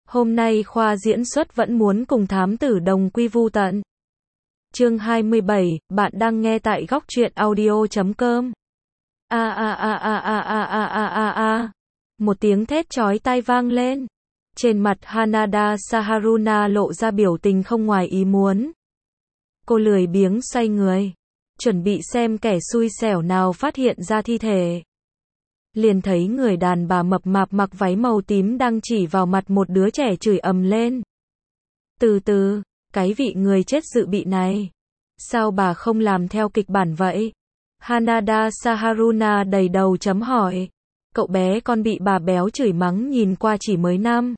Hôm nay khoa diễn xuất vẫn muốn cùng thám tử đồng quy vu tận. Chương 27, bạn đang nghe tại góc truyện audio.com. Một tiếng thét chói tai vang lên. Trên mặt Hanada Saharuna lộ ra biểu tình không ngoài ý muốn. Cô lười biếng xoay người, chuẩn bị xem kẻ xui xẻo nào phát hiện ra thi thể. Liền thấy người đàn bà mập mạp mặc váy màu tím đang chỉ vào mặt một đứa trẻ chửi ầm lên. Từ từ, cái vị người chết dự bị này. Sao bà không làm theo kịch bản vậy? Hanada Saharuna đầy đầu chấm hỏi. Cậu bé con bị bà béo chửi mắng nhìn qua chỉ mới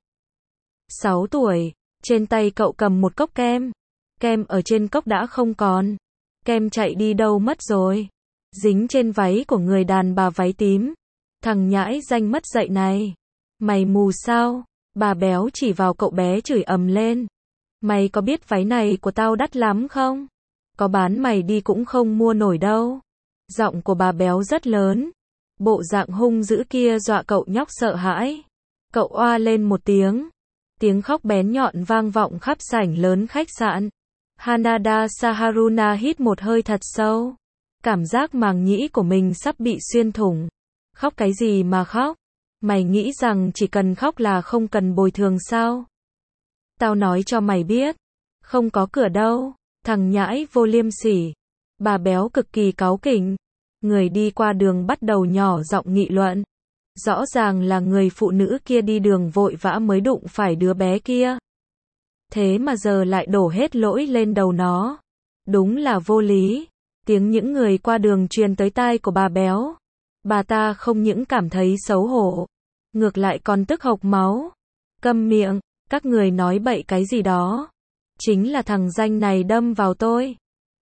6 tuổi. Trên tay cậu cầm một cốc kem. Kem ở trên cốc đã không còn. Kem chạy đi đâu mất rồi? Dính trên váy của người đàn bà váy tím. Thằng nhãi danh mất dạy này. Mày mù sao? Bà béo chỉ vào cậu bé chửi ầm lên. Mày có biết váy này của tao đắt lắm không? Có bán mày đi cũng không mua nổi đâu. Giọng của bà béo rất lớn. Bộ dạng hung dữ kia dọa cậu nhóc sợ hãi. Cậu oa lên một tiếng. Tiếng khóc bén nhọn vang vọng khắp sảnh lớn khách sạn. Hanada Saharuna hít một hơi thật sâu. Cảm giác màng nhĩ của mình sắp bị xuyên thủng. Khóc cái gì mà khóc? Mày nghĩ rằng chỉ cần khóc là không cần bồi thường sao? Tao nói cho mày biết. Không có cửa đâu. Thằng nhãi vô liêm sỉ. Bà béo cực kỳ cáu kỉnh. Người đi qua đường bắt đầu nhỏ giọng nghị luận. Rõ ràng là người phụ nữ kia đi đường vội vã mới đụng phải đứa bé kia. Thế mà giờ lại đổ hết lỗi lên đầu nó. Đúng là vô lý. Tiếng những người qua đường truyền tới tai của bà béo. Bà ta không những cảm thấy xấu hổ, ngược lại còn tức hộc máu. Câm miệng, các người nói bậy cái gì đó. Chính là thằng danh này đâm vào tôi.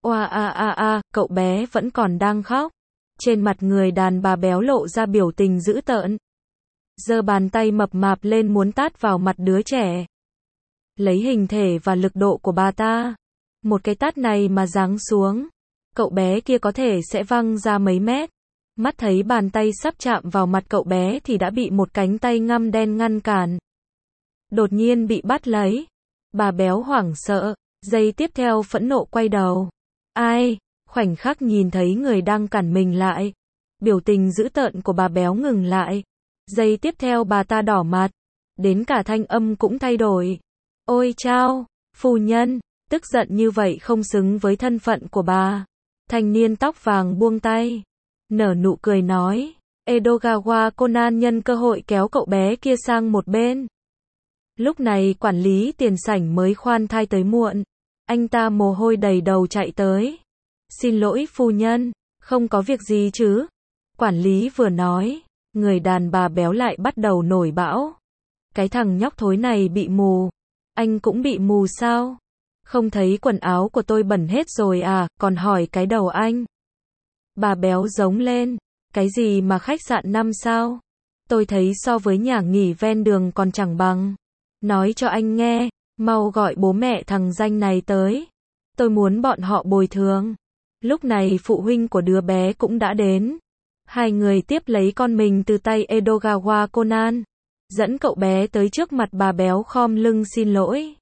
Cậu bé vẫn còn đang khóc. Trên mặt người đàn bà béo lộ ra biểu tình dữ tợn. Giơ bàn tay mập mạp lên muốn tát vào mặt đứa trẻ. Lấy hình thể và lực độ của bà ta. Một cái tát này mà giáng xuống. Cậu bé kia có thể sẽ văng ra mấy mét. Mắt thấy bàn tay sắp chạm vào mặt cậu bé thì đã bị một cánh tay ngăm đen ngăn cản. Đột nhiên bị bắt lấy. Bà béo hoảng sợ, giây tiếp theo phẫn nộ quay đầu. Ai? Khoảnh khắc nhìn thấy người đang cản mình lại. Biểu tình dữ tợn của bà béo ngừng lại. Giây tiếp theo bà ta đỏ mặt. Đến cả thanh âm cũng thay đổi. Ôi chao, phu nhân, tức giận như vậy không xứng với thân phận của bà. Thanh niên tóc vàng buông tay. Nở nụ cười nói. Edogawa Conan nhân cơ hội kéo cậu bé kia sang một bên. Lúc này quản lý tiền sảnh mới khoan thai tới muộn. Anh ta mồ hôi đầy đầu chạy tới. Xin lỗi phu nhân, không có việc gì chứ? Quản lý vừa nói, người đàn bà béo lại bắt đầu nổi bão. Cái thằng nhóc thối này bị mù. Anh cũng bị mù sao? Không thấy quần áo của tôi bẩn hết rồi à, còn hỏi cái đầu anh. Bà béo giống lên. Cái gì mà khách sạn 5 sao? Tôi thấy so với nhà nghỉ ven đường còn chẳng bằng. Nói cho anh nghe, mau gọi bố mẹ thằng danh này tới. Tôi muốn bọn họ bồi thường. Lúc này phụ huynh của đứa bé cũng đã đến. Hai người tiếp lấy con mình từ tay Edogawa Conan. Dẫn cậu bé tới trước mặt bà béo khom lưng xin lỗi.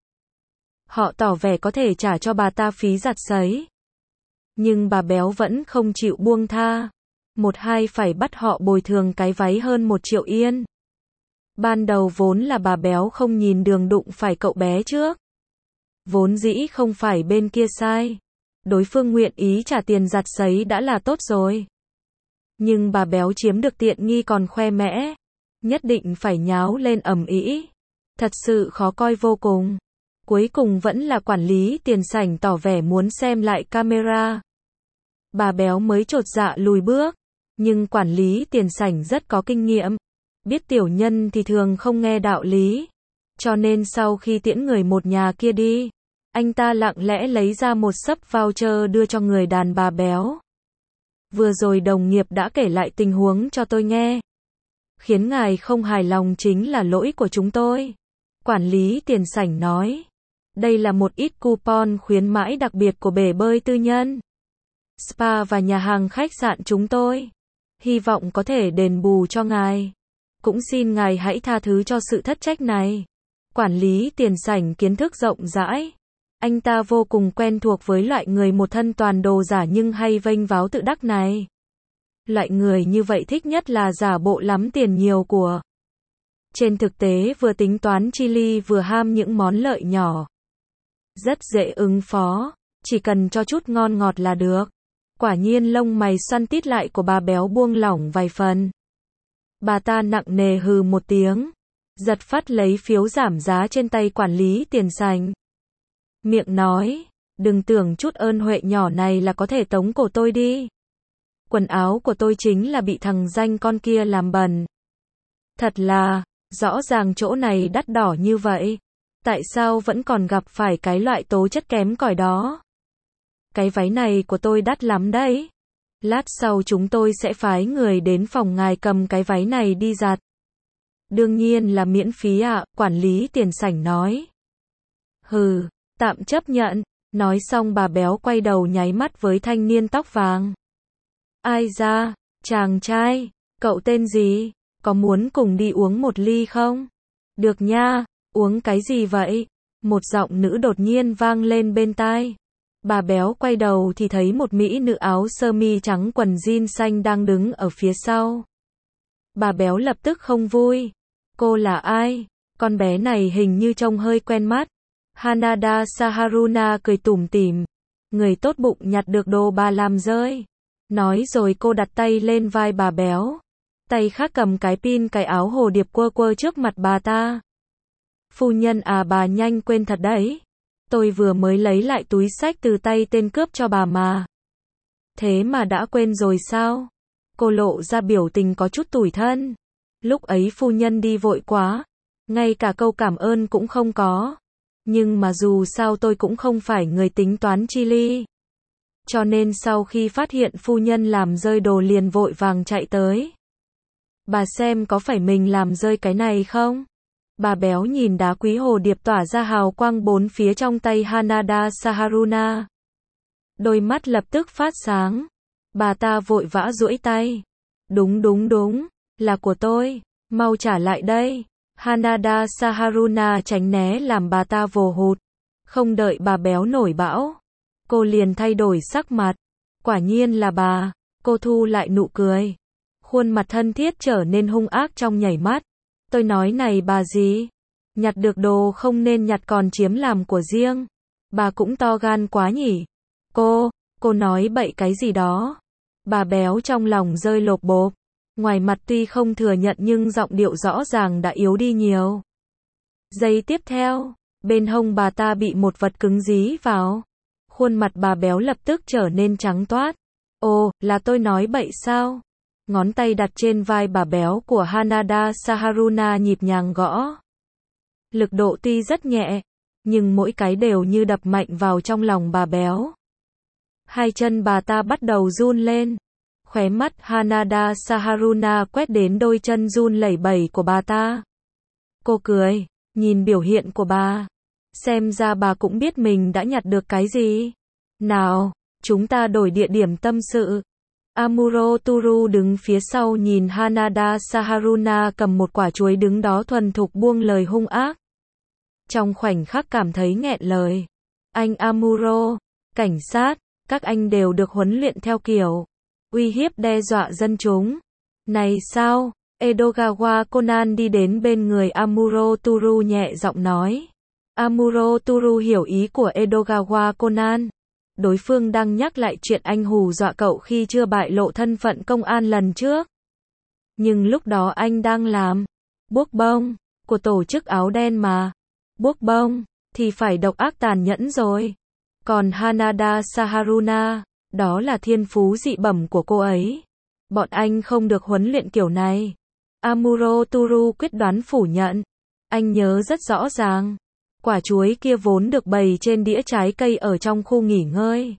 Họ tỏ vẻ có thể trả cho bà ta phí giặt sấy. Nhưng bà béo vẫn không chịu buông tha. Hai phải bắt họ bồi thường cái váy hơn 1 triệu yên. Ban đầu vốn là bà béo không nhìn đường đụng phải cậu bé trước. Vốn dĩ không phải bên kia sai. Đối phương nguyện ý trả tiền giặt sấy đã là tốt rồi. Nhưng bà béo chiếm được tiện nghi còn khoe mẽ. Nhất định phải nháo lên ầm ĩ. Thật sự khó coi vô cùng. Cuối cùng vẫn là quản lý tiền sảnh tỏ vẻ muốn xem lại camera. Bà béo mới chột dạ lùi bước. Nhưng quản lý tiền sảnh rất có kinh nghiệm. Biết tiểu nhân thì thường không nghe đạo lý. Cho nên sau khi tiễn người một nhà kia đi, anh ta lặng lẽ lấy ra một xấp voucher đưa cho người đàn bà béo. Vừa rồi đồng nghiệp đã kể lại tình huống cho tôi nghe. Khiến ngài không hài lòng chính là lỗi của chúng tôi. Quản lý tiền sảnh nói. Đây là một ít coupon khuyến mãi đặc biệt của bể bơi tư nhân, spa và nhà hàng khách sạn chúng tôi. Hy vọng có thể đền bù cho ngài. Cũng xin ngài hãy tha thứ cho sự thất trách này. Quản lý tiền sảnh kiến thức rộng rãi. Anh ta vô cùng quen thuộc với loại người một thân toàn đồ giả nhưng hay vênh váo tự đắc này. Loại người như vậy thích nhất là giả bộ lắm tiền nhiều của. Trên thực tế vừa tính toán chi ly vừa ham những món lợi nhỏ. Rất dễ ứng phó, chỉ cần cho chút ngon ngọt là được. Quả nhiên lông mày xoăn tít lại của bà béo buông lỏng vài phần. Bà ta nặng nề hừ một tiếng, giật phắt lấy phiếu giảm giá trên tay quản lý tiền sảnh. Miệng nói, đừng tưởng chút ơn huệ nhỏ này là có thể tống cổ tôi đi. Quần áo của tôi chính là bị thằng danh con kia làm bẩn. Thật là, rõ ràng chỗ này đắt đỏ như vậy. Tại sao vẫn còn gặp phải cái loại tố chất kém cỏi đó? Cái váy này của tôi đắt lắm đấy. Lát sau chúng tôi sẽ phái người đến phòng ngài cầm cái váy này đi giặt. Đương nhiên là miễn phí ạ, quản lý tiền sảnh nói. Hừ, tạm chấp nhận. Nói xong bà béo quay đầu nháy mắt với thanh niên tóc vàng. Ai da, chàng trai, cậu tên gì? Có muốn cùng đi uống một ly không? Được nha, uống cái gì vậy? Một giọng nữ đột nhiên vang lên bên tai. Bà béo quay đầu thì thấy một mỹ nữ áo sơ mi trắng quần jean xanh đang đứng ở phía sau. Bà béo lập tức không vui. Cô là ai? Con bé này hình như trông hơi quen mắt. Hanada Saharuna cười tủm tỉm. Người tốt bụng nhặt được đồ bà làm rơi. Nói rồi cô đặt tay lên vai bà béo. Tay khác cầm cái pin cái áo hồ điệp quơ quơ trước mặt bà ta. Phu nhân à, bà nhanh quên thật đấy. Tôi vừa mới lấy lại túi xách từ tay tên cướp cho bà mà. Thế mà đã quên rồi sao? Cô lộ ra biểu tình có chút tủi thân. Lúc ấy phu nhân đi vội quá. Ngay cả câu cảm ơn cũng không có. Nhưng mà dù sao tôi cũng không phải người tính toán chi ly. Cho nên sau khi phát hiện phu nhân làm rơi đồ liền vội vàng chạy tới. Bà xem có phải mình làm rơi cái này không? Bà béo nhìn đá quý hồ điệp tỏa ra hào quang bốn phía trong tay Hanada Saharuna. Đôi mắt lập tức phát sáng. Bà ta vội vã duỗi tay. Đúng, là của tôi. Mau trả lại đây. Hanada Saharuna tránh né làm bà ta vồ hụt. Không đợi bà béo nổi bão. Cô liền thay đổi sắc mặt. Quả nhiên là bà. Cô thu lại nụ cười. Khuôn mặt thân thiết trở nên hung ác trong nhảy mắt. Tôi nói này bà gì? Nhặt được đồ không nên nhặt còn chiếm làm của riêng. Bà cũng to gan quá nhỉ? Cô nói bậy cái gì đó? Bà béo trong lòng rơi lột bột. Ngoài mặt tuy không thừa nhận nhưng giọng điệu rõ ràng đã yếu đi nhiều. Giây tiếp theo, bên hông bà ta bị một vật cứng dí vào. Khuôn mặt bà béo lập tức trở nên trắng toát. Ồ, là tôi nói bậy sao? Ngón tay đặt trên vai bà béo của Hanada Saharuna nhịp nhàng gõ. Lực độ tuy rất nhẹ, nhưng mỗi cái đều như đập mạnh vào trong lòng bà béo. Hai chân bà ta bắt đầu run lên. Khóe mắt Hanada Saharuna quét đến đôi chân run lẩy bẩy của bà ta. Cô cười, nhìn biểu hiện của bà. Xem ra bà cũng biết mình đã nhặt được cái gì. Nào, chúng ta đổi địa điểm tâm sự. Amuro Turu đứng phía sau nhìn Hanada Saharuna cầm một quả chuối đứng đó thuần thục buông lời hung ác. Trong khoảnh khắc cảm thấy nghẹn lời. Anh Amuro, cảnh sát, các anh đều được huấn luyện theo kiểu uy hiếp đe dọa dân chúng. Này sao? Edogawa Conan đi đến bên người Amuro Turu nhẹ giọng nói. Amuro Turu hiểu ý của Edogawa Conan. Đối phương đang nhắc lại chuyện anh hù dọa cậu khi chưa bại lộ thân phận công an lần trước. Nhưng lúc đó anh đang làm buốc bông của tổ chức áo đen mà. Buốc bông thì phải độc ác tàn nhẫn rồi. Còn Hanada Saharuna, đó là thiên phú dị bẩm của cô ấy. Bọn anh không được huấn luyện kiểu này. Amuro Turu quyết đoán phủ nhận. Anh nhớ rất rõ ràng. Quả chuối kia vốn được bày trên đĩa trái cây ở trong khu nghỉ ngơi.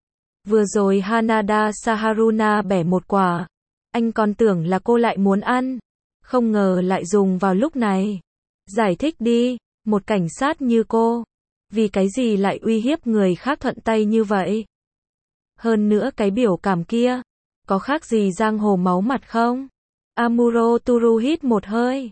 Vừa rồi Hanada Saharuna bẻ một quả. Anh còn tưởng là cô lại muốn ăn. Không ngờ lại dùng vào lúc này. Giải thích đi, một cảnh sát như cô. Vì cái gì lại uy hiếp người khác thuận tay như vậy? Hơn nữa cái biểu cảm kia. Có khác gì giang hồ máu mặt không? Amuro Turu hít một hơi.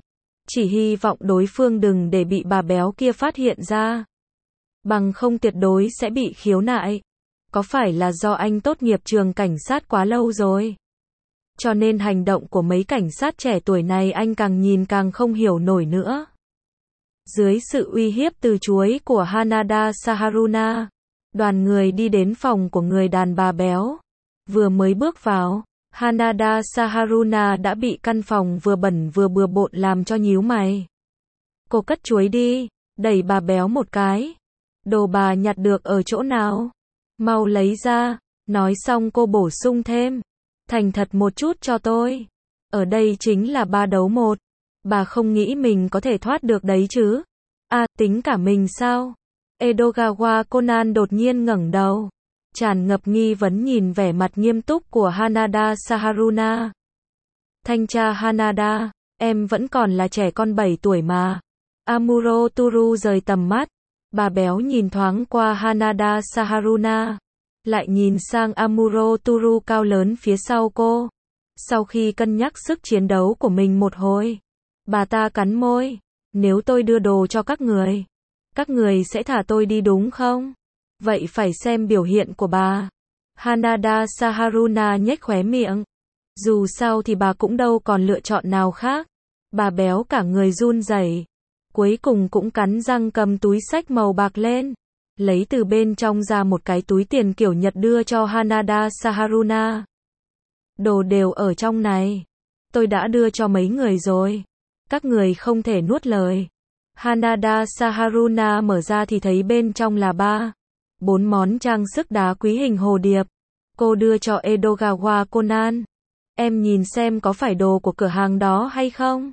Chỉ hy vọng đối phương đừng để bị bà béo kia phát hiện ra. Bằng không tuyệt đối sẽ bị khiếu nại. Có phải là do anh tốt nghiệp trường cảnh sát quá lâu rồi? Cho nên hành động của mấy cảnh sát trẻ tuổi này anh càng nhìn càng không hiểu nổi nữa. Dưới sự uy hiếp từ chuối của Hanada Saharuna, đoàn người đi đến phòng của người đàn bà béo. Vừa mới bước vào, Hanada Saharuna đã bị căn phòng vừa bẩn vừa bừa bộn làm cho nhíu mày. Cô cất chuối đi, đẩy bà béo một cái. Đồ bà nhặt được ở chỗ nào? Mau lấy ra. Nói xong cô bổ sung thêm. Thành thật một chút cho tôi. Ở đây chính là 3 đấu 1. Bà không nghĩ mình có thể thoát được đấy chứ? À, tính cả mình sao? Edogawa Conan đột nhiên ngẩng đầu. Tràn ngập nghi vấn nhìn vẻ mặt nghiêm túc của Hanada Saharuna. Thanh tra Hanada, em vẫn còn là trẻ con 7 tuổi mà. Amuro Turu rời tầm mắt. Bà béo nhìn thoáng qua Hanada Saharuna. Lại nhìn sang Amuro Turu cao lớn phía sau cô. Sau khi cân nhắc sức chiến đấu của mình một hồi, bà ta cắn môi. Nếu tôi đưa đồ cho các người sẽ thả tôi đi đúng không? Vậy phải xem biểu hiện của bà. Hanada Saharuna nhếch khóe miệng. Dù sao thì bà cũng đâu còn lựa chọn nào khác. Bà béo cả người run rẩy. Cuối cùng cũng cắn răng cầm túi xách màu bạc lên. Lấy từ bên trong ra một cái túi tiền kiểu Nhật đưa cho Hanada Saharuna. Đồ đều ở trong này. Tôi đã đưa cho mấy người rồi. Các người không thể nuốt lời. Hanada Saharuna mở ra thì thấy bên trong là 4 món trang sức đá quý hình hồ điệp. Cô đưa cho Edogawa Conan. Em nhìn xem có phải đồ của cửa hàng đó hay không?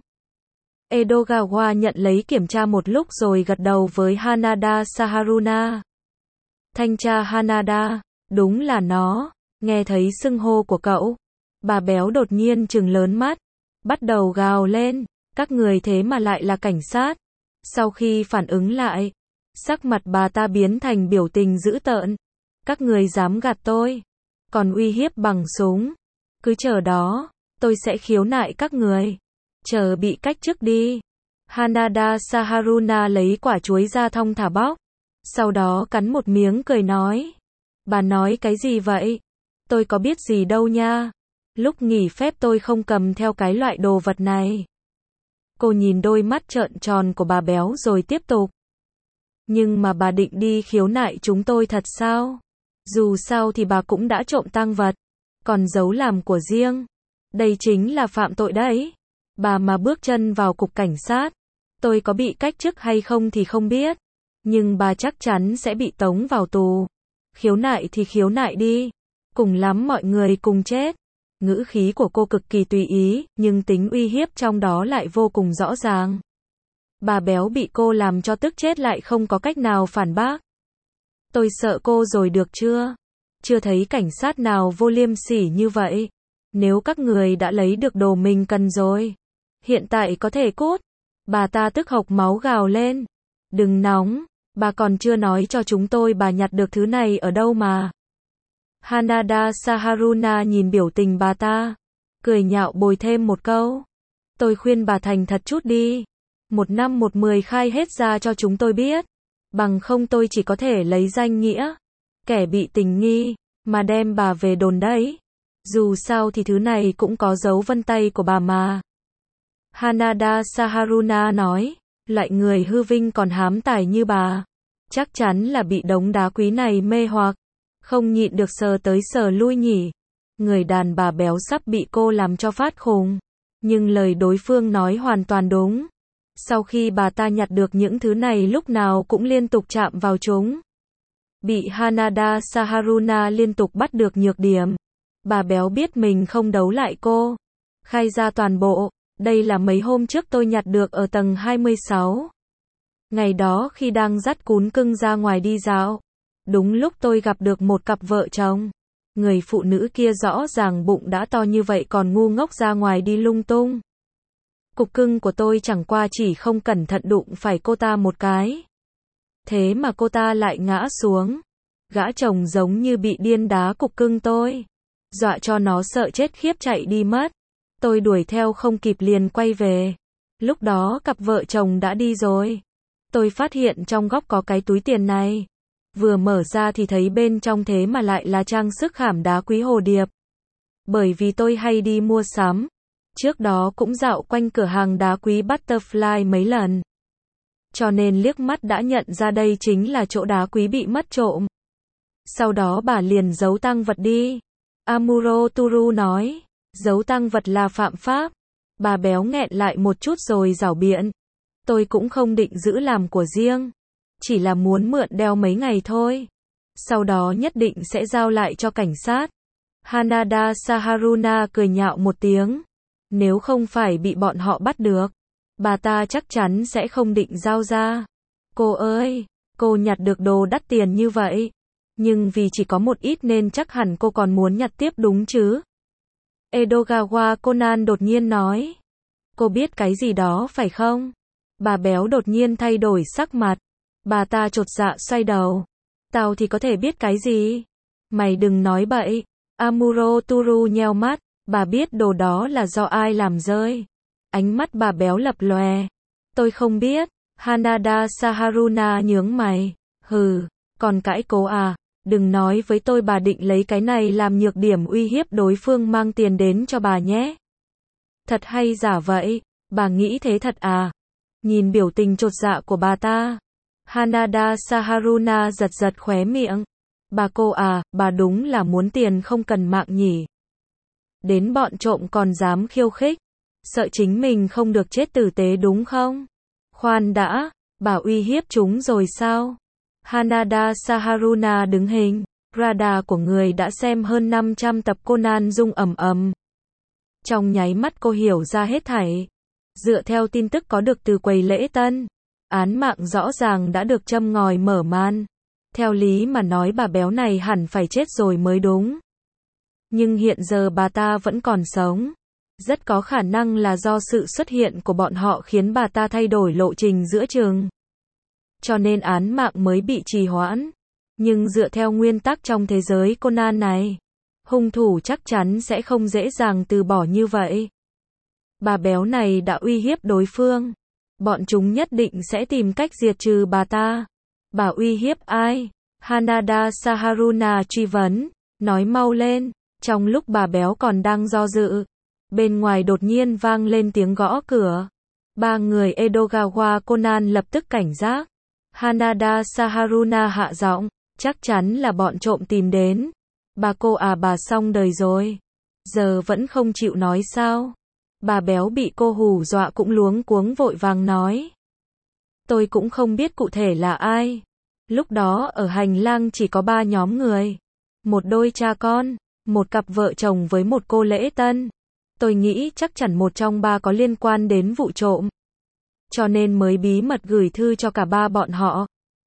Edogawa nhận lấy kiểm tra một lúc rồi gật đầu với Hanada Saharuna. Thanh tra Hanada, đúng là nó. Nghe thấy xưng hô của cậu, bà béo đột nhiên trừng lớn mắt, bắt đầu gào lên. Các người thế mà lại là cảnh sát. Sau khi phản ứng lại, sắc mặt bà ta biến thành biểu tình dữ tợn. Các người dám gạt tôi, còn uy hiếp bằng súng. Cứ chờ đó, tôi sẽ khiếu nại các người. Chờ bị cách chức đi. Hanada Saharuna lấy quả chuối ra thong thả bóc. Sau đó cắn một miếng cười nói. Bà nói cái gì vậy? Tôi có biết gì đâu nha. Lúc nghỉ phép tôi không cầm theo cái loại đồ vật này. Cô nhìn đôi mắt trợn tròn của bà béo rồi tiếp tục. Nhưng mà bà định đi khiếu nại chúng tôi thật sao? Dù sao thì bà cũng đã trộm tang vật, còn giấu làm của riêng. Đây chính là phạm tội đấy. Bà mà bước chân vào cục cảnh sát, tôi có bị cách chức hay không thì không biết. Nhưng bà chắc chắn sẽ bị tống vào tù. Khiếu nại thì khiếu nại đi. Cùng lắm mọi người cùng chết. Ngữ khí của cô cực kỳ tùy ý, nhưng tính uy hiếp trong đó lại vô cùng rõ ràng. Bà béo bị cô làm cho tức chết lại không có cách nào phản bác. Tôi sợ cô rồi được chưa? Chưa thấy cảnh sát nào vô liêm sỉ như vậy. Nếu các người đã lấy được đồ mình cần rồi, hiện tại có thể cút. Bà ta tức hộc máu gào lên. Đừng nóng, bà còn chưa nói cho chúng tôi bà nhặt được thứ này ở đâu mà. Hanada Saharuna nhìn biểu tình bà ta, cười nhạo bồi thêm một câu. Tôi khuyên bà thành thật chút đi. 1 năm 1 10 khai hết ra cho chúng tôi biết. Bằng không tôi chỉ có thể lấy danh nghĩa kẻ bị tình nghi mà đem bà về đồn đấy. Dù sao thì thứ này cũng có dấu vân tay của bà mà. Hanada Saharuna nói, loại người hư vinh còn hám tài như bà, chắc chắn là bị đống đá quý này mê hoặc, không nhịn được sờ tới sờ lui nhỉ. Người đàn bà béo sắp bị cô làm cho phát khùng, nhưng lời đối phương nói hoàn toàn đúng. Sau khi bà ta nhặt được những thứ này lúc nào cũng liên tục chạm vào chúng. Bị Hanada Saharuna liên tục bắt được nhược điểm. Bà béo biết mình không đấu lại cô. Khai ra toàn bộ. Đây là mấy hôm trước tôi nhặt được ở tầng 26. Ngày đó khi đang dắt cún cưng ra ngoài đi dạo, đúng lúc tôi gặp được một cặp vợ chồng. Người phụ nữ kia rõ ràng bụng đã to như vậy còn ngu ngốc ra ngoài đi lung tung. Cục cưng của tôi chẳng qua chỉ không cẩn thận đụng phải cô ta một cái. Thế mà cô ta lại ngã xuống. Gã chồng giống như bị điên đá cục cưng tôi, dọa cho nó sợ chết khiếp chạy đi mất. Tôi đuổi theo không kịp liền quay về. Lúc đó cặp vợ chồng đã đi rồi. Tôi phát hiện trong góc có cái túi tiền này. Vừa mở ra thì thấy bên trong thế mà lại là trang sức khảm đá quý hồ điệp. Bởi vì tôi hay đi mua sắm. Trước đó cũng dạo quanh cửa hàng đá quý Butterfly mấy lần. Cho nên liếc mắt đã nhận ra đây chính là chỗ đá quý bị mất trộm. Sau đó bà liền giấu tang vật đi. Amuro Turu nói, giấu tang vật là phạm pháp. Bà béo nghẹn lại một chút rồi giảo biện. Tôi cũng không định giữ làm của riêng. Chỉ là muốn mượn đeo mấy ngày thôi. Sau đó nhất định sẽ giao lại cho cảnh sát. Hanada Saharuna cười nhạo một tiếng. Nếu không phải bị bọn họ bắt được, bà ta chắc chắn sẽ không định giao ra. Cô ơi, cô nhặt được đồ đắt tiền như vậy. Nhưng vì chỉ có một ít nên chắc hẳn cô còn muốn nhặt tiếp đúng chứ? Edogawa Conan đột nhiên nói. Cô biết cái gì đó phải không? Bà béo đột nhiên thay đổi sắc mặt. Bà ta chột dạ xoay đầu. Tao thì có thể biết cái gì? Mày đừng nói bậy. Amuro Turu nheo mắt. Bà biết đồ đó là do ai làm rơi. Ánh mắt bà béo lập lòe. Tôi không biết. Hanada Saharuna nhướng mày. Hừ, còn cãi cố à? Đừng nói với tôi bà định lấy cái này làm nhược điểm uy hiếp đối phương mang tiền đến cho bà nhé. Thật hay giả vậy? Bà nghĩ thế thật à? Nhìn biểu tình chột dạ của bà ta, Hanada Saharuna giật giật khóe miệng. Bà cô à, bà đúng là muốn tiền không cần mạng nhỉ. Đến bọn trộm còn dám khiêu khích. Sợ chính mình không được chết tử tế đúng không? Khoan đã, bà uy hiếp chúng rồi sao? Hanada Saharuna đứng hình. Radar của người đã xem hơn 500 tập Conan rung ầm ầm. Trong nháy mắt cô hiểu ra hết thảy. Dựa theo tin tức có được từ quầy lễ tân, án mạng rõ ràng đã được châm ngòi mở màn. Theo lý mà nói bà béo này hẳn phải chết rồi mới đúng. Nhưng hiện giờ bà ta vẫn còn sống. Rất có khả năng là do sự xuất hiện của bọn họ khiến bà ta thay đổi lộ trình giữa chừng. Cho nên án mạng mới bị trì hoãn. Nhưng dựa theo nguyên tắc trong thế giới Conan này, hung thủ chắc chắn sẽ không dễ dàng từ bỏ như vậy. Bà béo này đã uy hiếp đối phương. Bọn chúng nhất định sẽ tìm cách diệt trừ bà ta. Bà uy hiếp ai? Hanada Saharuna truy vấn. Nói mau lên. Trong lúc bà béo còn đang do dự, bên ngoài đột nhiên vang lên tiếng gõ cửa. Ba người Edogawa Conan lập tức cảnh giác. Hanada Saharuna hạ giọng. Chắc chắn là bọn trộm tìm đến. Bà cô à, bà xong đời rồi. Giờ vẫn không chịu nói sao? Bà béo bị cô hù dọa cũng luống cuống vội vàng nói. Tôi cũng không biết cụ thể là ai. Lúc đó ở hành lang chỉ có 3 nhóm người. Một đôi cha con, một cặp vợ chồng với một cô lễ tân. Tôi nghĩ chắc chắn một trong 3 có liên quan đến vụ trộm. Cho nên mới bí mật gửi thư cho cả 3 bọn họ.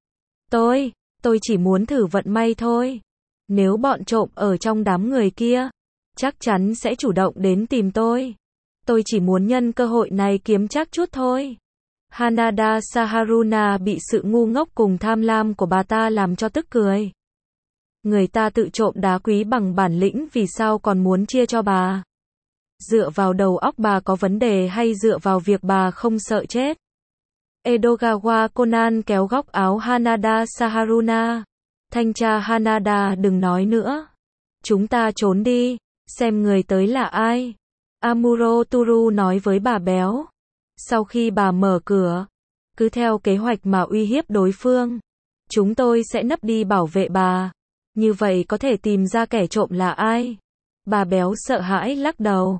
Tôi chỉ muốn thử vận may thôi. Nếu bọn trộm ở trong đám người kia, chắc chắn sẽ chủ động đến tìm tôi. Tôi chỉ muốn nhân cơ hội này kiếm trác chút thôi. Hanada Saharuna bị sự ngu ngốc cùng tham lam của bà ta làm cho tức cười. Người ta tự trộm đá quý bằng bản lĩnh vì sao còn muốn chia cho bà? Dựa vào đầu óc bà có vấn đề hay dựa vào việc bà không sợ chết? Edogawa Conan kéo góc áo Hanada Saharuna. Thanh tra Hanada đừng nói nữa. Chúng ta trốn đi, xem người tới là ai. Amuro Turu nói với bà béo. Sau khi bà mở cửa, cứ theo kế hoạch mà uy hiếp đối phương. Chúng tôi sẽ nấp đi bảo vệ bà. Như vậy có thể tìm ra kẻ trộm là ai. Bà béo sợ hãi lắc đầu.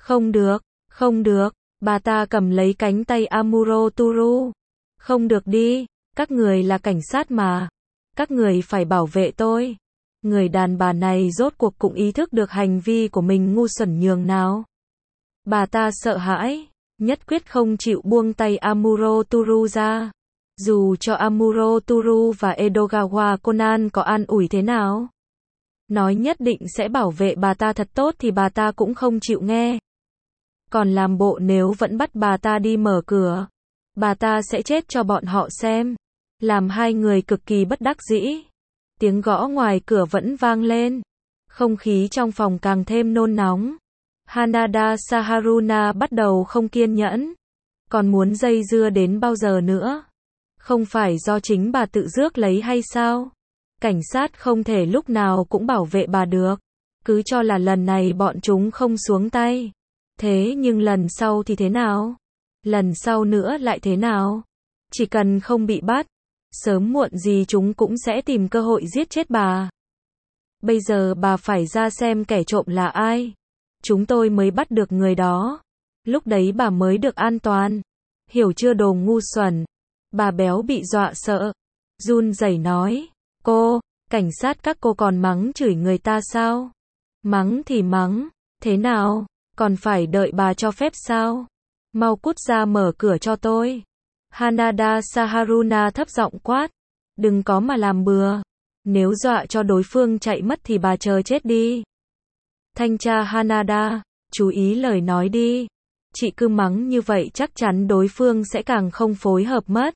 Không được. Bà ta cầm lấy cánh tay Amuro Turu. Không được đi, các người là cảnh sát mà. Các người phải bảo vệ tôi. Người đàn bà này rốt cuộc cũng ý thức được hành vi của mình ngu xuẩn nhường nào. Bà ta sợ hãi, nhất quyết không chịu buông tay Amuro Turu ra. Dù cho Amuro Turu và Edogawa Conan có an ủi thế nào, nói nhất định sẽ bảo vệ bà ta thật tốt thì bà ta cũng không chịu nghe. Còn làm bộ nếu vẫn bắt bà ta đi mở cửa, bà ta sẽ chết cho bọn họ xem. Làm hai người cực kỳ bất đắc dĩ. Tiếng gõ ngoài cửa vẫn vang lên. Không khí trong phòng càng thêm nôn nóng. Hanada Saharuna bắt đầu không kiên nhẫn. Còn muốn dây dưa đến bao giờ nữa? Không phải do chính bà tự rước lấy hay sao? Cảnh sát không thể lúc nào cũng bảo vệ bà được. Cứ cho là lần này bọn chúng không xuống tay. Thế nhưng lần sau thì thế nào? Lần sau nữa lại thế nào? Chỉ cần không bị bắt, sớm muộn gì chúng cũng sẽ tìm cơ hội giết chết bà. Bây giờ bà phải ra xem kẻ trộm là ai. Chúng tôi mới bắt được người đó. Lúc đấy bà mới được an toàn. Hiểu chưa đồ ngu xuẩn? Bà béo bị dọa sợ. Run rẩy nói. Cô, cảnh sát các cô còn mắng chửi người ta sao? Mắng thì mắng. Thế nào? Còn phải đợi bà cho phép sao? Mau cút ra mở cửa cho tôi. Hanada Saharuna thấp giọng quát. Đừng có mà làm bừa. Nếu dọa cho đối phương chạy mất thì bà chờ chết đi. Thanh tra Hanada, chú ý lời nói đi. Chị cứ mắng như vậy chắc chắn đối phương sẽ càng không phối hợp mất.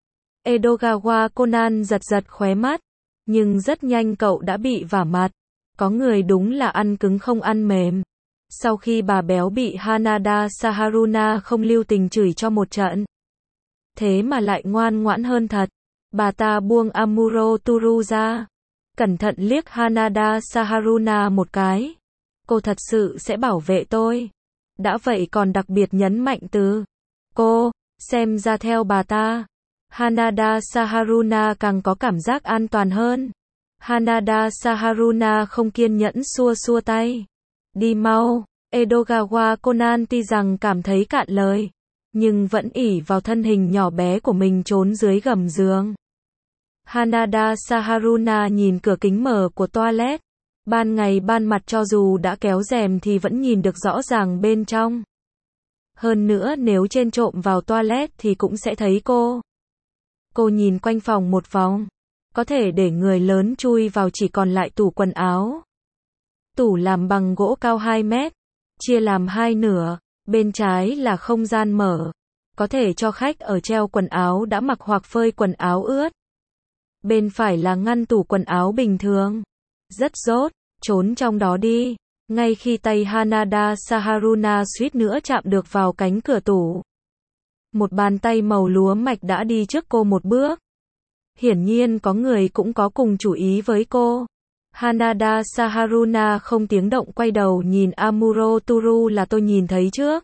Edogawa Conan giật giật khóe mắt. Nhưng rất nhanh cậu đã bị vả mặt. Có người đúng là ăn cứng không ăn mềm. Sau khi bà béo bị Hanada Saharuna không lưu tình chửi cho một trận. Thế mà lại ngoan ngoãn hơn thật. Bà ta buông Amuro Turu ra. Cẩn thận liếc Hanada Saharuna một cái. Cô thật sự sẽ bảo vệ tôi. Đã vậy còn đặc biệt nhấn mạnh từ cô, xem ra theo bà ta. Hanada Saharuna càng có cảm giác an toàn hơn. Hanada Saharuna không kiên nhẫn xua xua tay. Đi mau. Edogawa Conan tuy rằng cảm thấy cạn lời, nhưng vẫn ỷ vào thân hình nhỏ bé của mình trốn dưới gầm giường. Hanada Saharuna nhìn cửa kính mở của toilet. Ban ngày ban mặt cho dù đã kéo rèm thì vẫn nhìn được rõ ràng bên trong. Hơn nữa nếu trên trộm vào toilet thì cũng sẽ thấy cô. Cô nhìn quanh phòng một vòng. Có thể để người lớn chui vào chỉ còn lại tủ quần áo. Tủ làm bằng gỗ cao 2 mét. Chia làm hai nửa. Bên trái là không gian mở. Có thể cho khách ở treo quần áo đã mặc hoặc phơi quần áo ướt. Bên phải là ngăn tủ quần áo bình thường. Rất rốt, trốn trong đó đi. Ngay khi tay Hanada Saharuna suýt nữa chạm được vào cánh cửa tủ. Một bàn tay màu lúa mạch đã đi trước cô một bước. Hiển nhiên có người cũng có cùng chủ ý với cô. Hanada Saharuna không tiếng động quay đầu nhìn Amuro Turu là tôi nhìn thấy trước.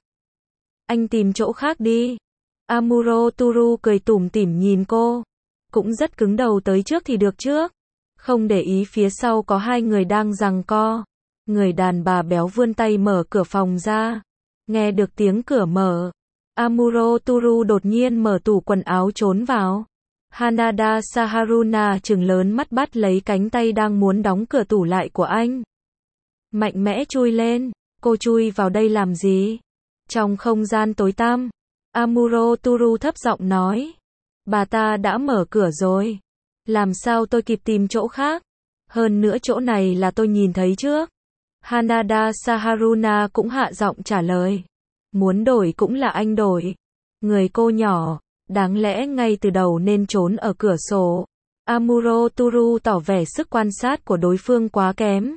Anh tìm chỗ khác đi. Amuro Turu cười tủm tỉm nhìn cô. Cũng rất cứng đầu tới trước thì được trước. Không để ý phía sau có hai người đang giằng co. Người đàn bà béo vươn tay mở cửa phòng ra. Nghe được tiếng cửa mở. Amuro Turu đột nhiên mở tủ quần áo trốn vào. Hanada Saharuna trừng lớn mắt bắt lấy cánh tay đang muốn đóng cửa tủ lại của anh. Mạnh mẽ chui lên. Cô chui vào đây làm gì? Trong không gian tối tăm. Amuro Turu thấp giọng nói. Bà ta đã mở cửa rồi. Làm sao tôi kịp tìm chỗ khác? Hơn nữa chỗ này là tôi nhìn thấy trước. Hanada Saharuna cũng hạ giọng trả lời. Muốn đổi cũng là anh đổi. Người cô nhỏ, đáng lẽ ngay từ đầu nên trốn ở cửa sổ. Amuro Turu tỏ vẻ sức quan sát của đối phương quá kém.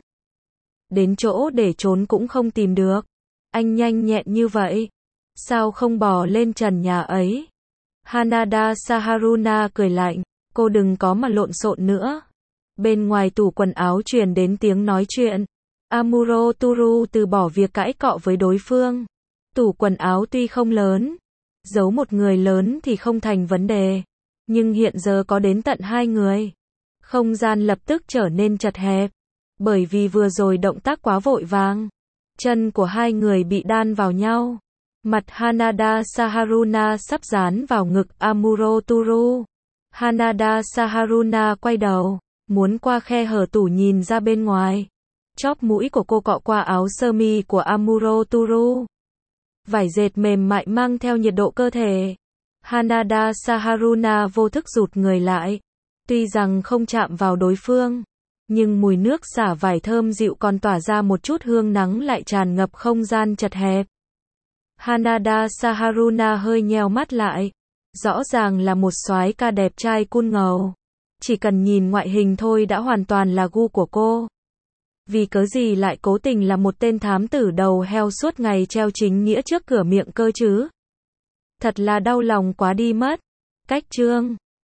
Đến chỗ để trốn cũng không tìm được. Anh nhanh nhẹn như vậy. Sao không bò lên trần nhà ấy? Hanada Saharuna cười lạnh. Cô đừng có mà lộn xộn nữa. Bên ngoài tủ quần áo truyền đến tiếng nói chuyện. Amuro Turu từ bỏ việc cãi cọ với đối phương. Tủ quần áo tuy không lớn, giấu một người lớn thì không thành vấn đề. Nhưng hiện giờ có đến tận hai người. Không gian lập tức trở nên chật hẹp. Bởi vì vừa rồi động tác quá vội vàng. Chân của hai người bị đan vào nhau. Mặt Hanada Saharuna sắp dán vào ngực Amuro Turu. Hanada Saharuna quay đầu, muốn qua khe hở tủ nhìn ra bên ngoài. Chóp mũi của cô cọ qua áo sơ mi của Amuro Turu. Vải dệt mềm mại mang theo nhiệt độ cơ thể. Hanada Saharuna vô thức rụt người lại. Tuy rằng không chạm vào đối phương, nhưng mùi nước xả vải thơm dịu còn tỏa ra một chút hương nắng lại tràn ngập không gian chật hẹp. Hanada Saharuna hơi nheo mắt lại. Rõ ràng là một soái ca đẹp trai cool ngầu. Chỉ cần nhìn ngoại hình thôi đã hoàn toàn là gu của cô. Vì cớ gì lại cố tình là một tên thám tử đầu heo suốt ngày treo chính nghĩa trước cửa miệng cơ chứ? Thật là đau lòng quá đi mất. Cách chương